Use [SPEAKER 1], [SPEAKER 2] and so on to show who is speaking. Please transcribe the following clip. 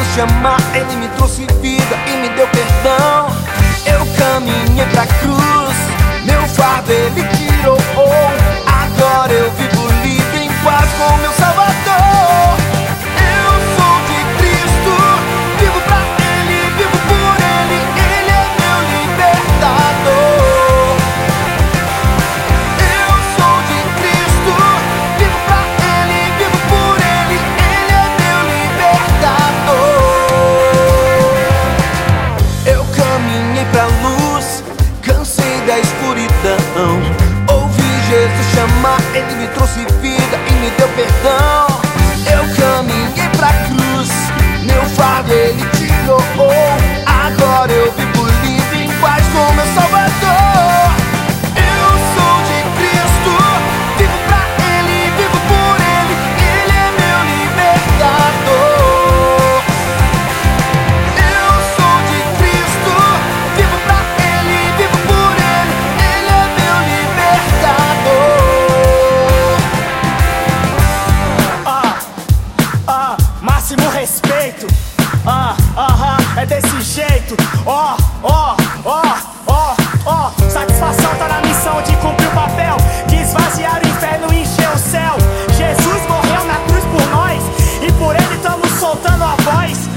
[SPEAKER 1] chamar, Ele me trouxe vida e me deu perdão. Eu caminhei pra cruz, meu fardo Ele tirou. Agora eu vivo livre em paz com meu Salvador. Eu sou de Cristo, vivo pra Ele, vivo por Ele. Ele é meu libertador. Eu sou de Cristo, vivo pra Ele, vivo por Ele. Ele é meu libertador. Eu caminhei pra luz, cansei da escuridão. Ouvi Jesus chamar, Ele me trouxe vida e me deu perdão. Eu caminhei pra cruz, meu fardo Ele tirou. Agora eu vivo livre em paz com meu Salvador. Eu sou de Cristo, vivo pra Ele, vivo por Ele. Ele é meu libertador. Eu sou de Cristo, vivo pra Ele, vivo por Ele. Ele é meu libertador.
[SPEAKER 2] Máximo respeito. É desse jeito. Satisfação tá na missão de cumprir o papel, de esvaziar o inferno e encher o céu. Jesus morreu na cruz por nós, e por Ele estamos soltando a voz.